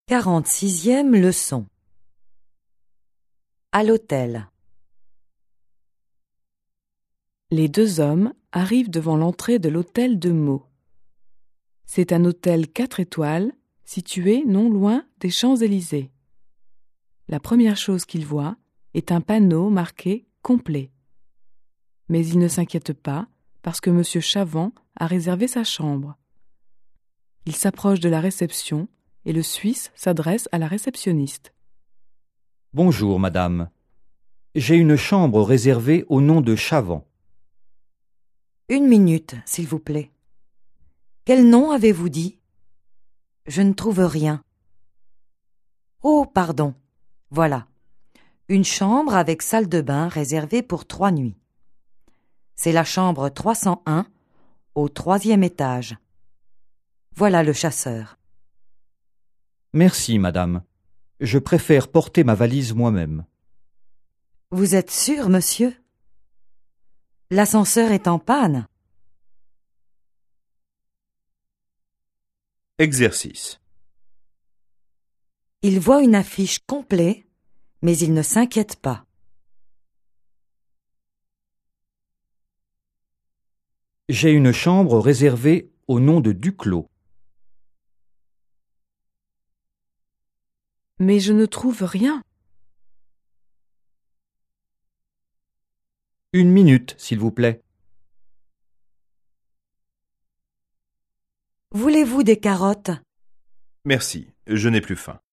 46e leçon. À l'hôtel. Les deux hommes arrivent devant l'entrée de l'hôtel de Meaux. C'est un hôtel 4 étoiles situé non loin des Champs-Élysées. La première chose qu'ils voient est un panneau marqué « Complet ». Mais ils ne s'inquiètent pas parce que M. Chavant a réservé sa chambre. Il s'approche de la réception et le Suisse s'adresse à la réceptionniste. « Bonjour, madame. J'ai une chambre réservée au nom de Chavant. » Une minute, s'il vous plaît. Quel nom avez-vous dit? Je ne trouve rien. Oh, pardon. Voilà. Une chambre avec salle de bain réservée pour 3 nuits. C'est la chambre 301 au 3e étage. Voilà le chasseur. Merci, madame. Je préfère porter ma valise moi-même. Vous êtes sûr, monsieur? L'ascenseur est en panne. Exercice. Il voit une affiche complet, mais il ne s'inquiète pas. J'ai une chambre réservée au nom de Duclos. Mais je ne trouve rien. Une minute, s'il vous plaît. Voulez-vous des carottes? Merci, je n'ai plus faim.